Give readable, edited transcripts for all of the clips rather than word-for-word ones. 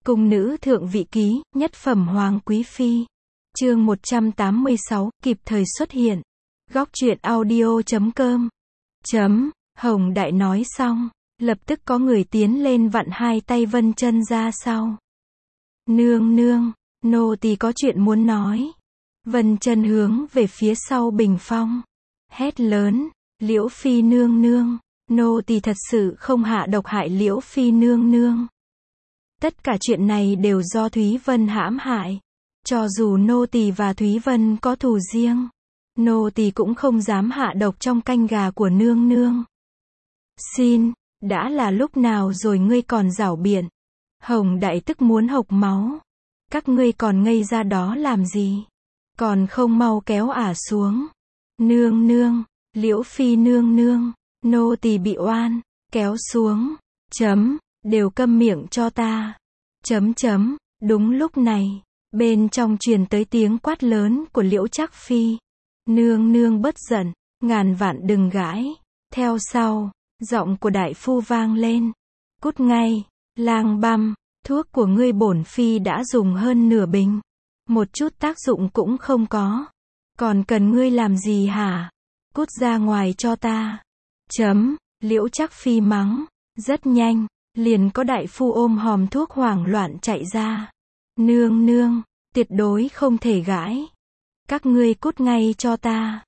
Cung nữ thượng vị ký, nhất phẩm hoàng quý phi. Chương 186, kịp thời xuất hiện. Góc truyện audio.com. Hồng Đại nói xong, lập tức có người tiến lên vặn hai tay Vân Chân ra sau. Nương nương, nô tỳ có chuyện muốn nói. Vân Chân hướng về phía sau bình phong, hét lớn, Liễu Phi nương nương, nô tỳ thật sự không hạ độc hại Liễu Phi nương nương. Tất cả chuyện này đều do Thúy Vân hãm hại. Cho dù nô tỳ và Thúy Vân có thù riêng, nô tỳ cũng không dám hạ độc trong canh gà của nương nương. Xin, đã là lúc nào rồi ngươi còn giảo biện? Hồng Đại tức muốn hộc máu. Các ngươi còn ngây ra đó làm gì? Còn không mau kéo ả xuống. Nương nương, Liễu Phi nương nương, nô tỳ bị oan, kéo xuống. Đều câm miệng cho ta. Đúng lúc này, bên trong truyền tới tiếng quát lớn của Liễu Trác Phi. Nương nương bất giận, ngàn vạn đừng gãi. Theo sau, giọng của đại phu vang lên. Cút ngay, lang băm, thuốc của ngươi bổn phi đã dùng hơn nửa bình. Một chút tác dụng cũng không có. Còn cần ngươi làm gì hả? Cút ra ngoài cho ta. Liễu Trác Phi mắng. Rất nhanh, liền có đại phu ôm hòm thuốc hoảng loạn chạy ra. Nương nương, tuyệt đối không thể gãi. Các ngươi cút ngay cho ta.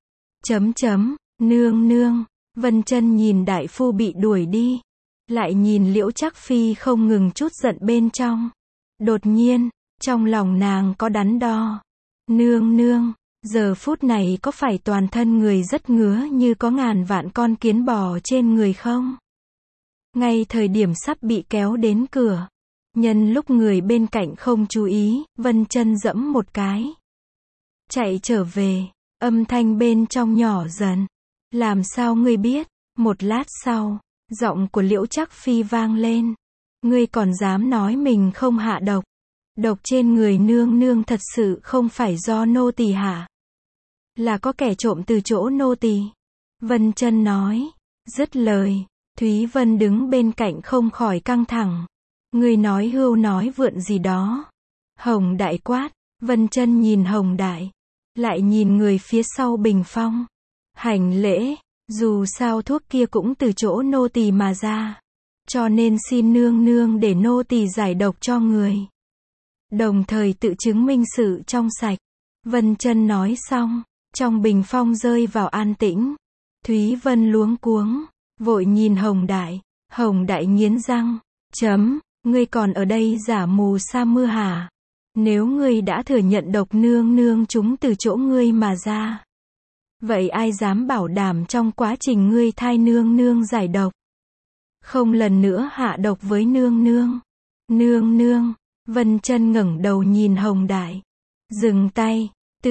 Nương nương, Vân Chân nhìn đại phu bị đuổi đi, lại nhìn Liễu Trác Phi không ngừng chút giận bên trong. Đột nhiên, trong lòng nàng có đắn đo. Nương nương, giờ phút này có phải toàn thân người rất ngứa như có ngàn vạn con kiến bò trên người không? Ngay thời điểm sắp bị kéo đến cửa, nhân lúc người bên cạnh không chú ý, Vân Chân giẫm một cái. Chạy trở về, âm thanh bên trong nhỏ dần. Làm sao ngươi biết? Một lát sau, giọng của Liễu Trác Phi vang lên. Ngươi còn dám nói mình không hạ độc? Độc trên người nương nương thật sự không phải do nô tỳ hạ. Là có kẻ trộm từ chỗ nô tỳ. Vân Chân nói. Dứt lời, Thúy Vân đứng bên cạnh không khỏi căng thẳng. Ngươi nói hưu nói vượn gì đó? Hồng Đại quát. Vân Chân nhìn Hồng Đại, lại nhìn người phía sau bình phong. Hành lễ, dù sao thuốc kia cũng từ chỗ nô tỳ mà ra. Cho nên xin nương nương để nô tỳ giải độc cho người. Đồng thời tự chứng minh sự trong sạch. Vân Chân nói xong, trong bình phong rơi vào an tĩnh. Thúy Vân luống cuống, vội nhìn Hồng Đại. Hồng Đại nghiến răng. Ngươi còn ở đây giả mù sa mưa hả? Nếu ngươi đã thừa nhận độc nương nương chúng từ chỗ ngươi mà ra, vậy ai dám bảo đảm trong quá trình ngươi thai nương nương giải độc, không lần nữa hạ độc với nương nương? Nương nương, Vân Chân ngẩng đầu nhìn Hồng Đại. Dừng tay. Tứ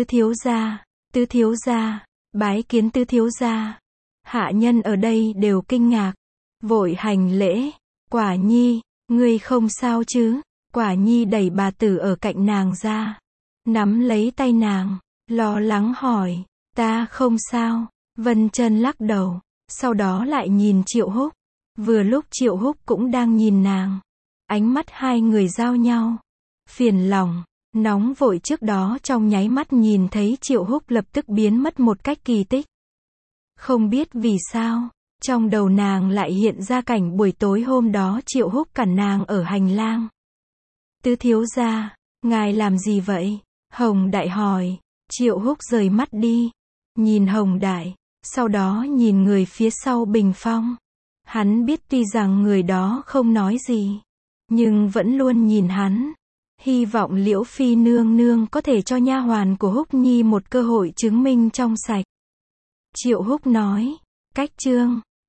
thiếu gia, bái kiến tứ thiếu gia. Hạ nhân ở đây đều kinh ngạc, vội hành lễ. Quả nhi, ngươi không sao chứ? Quả nhi đẩy bà tử ở cạnh nàng ra, nắm lấy tay nàng, lo lắng hỏi. Ta không sao. Vân Chân lắc đầu, sau đó lại nhìn Triệu Húc. Vừa lúc Triệu Húc cũng đang nhìn nàng, ánh mắt hai người giao nhau. Phiền lòng, nóng vội trước đó trong nháy mắt nhìn thấy Triệu Húc lập tức biến mất một cách kỳ tích. Không biết vì sao, trong đầu nàng lại hiện ra cảnh buổi tối hôm đó Triệu Húc cản nàng ở hành lang. Tứ thiếu gia, ngài làm gì vậy? Hồng Đại hỏi. Triệu Húc rời mắt đi, nhìn Hồng Đại, sau đó nhìn người phía sau bình phong. Hắn biết tuy rằng người đó không nói gì, nhưng vẫn luôn nhìn hắn. Hy vọng Liễu Phi nương nương có thể cho nha hoàn của Húc Nhi một cơ hội chứng minh trong sạch. Triệu Húc nói. Cách chương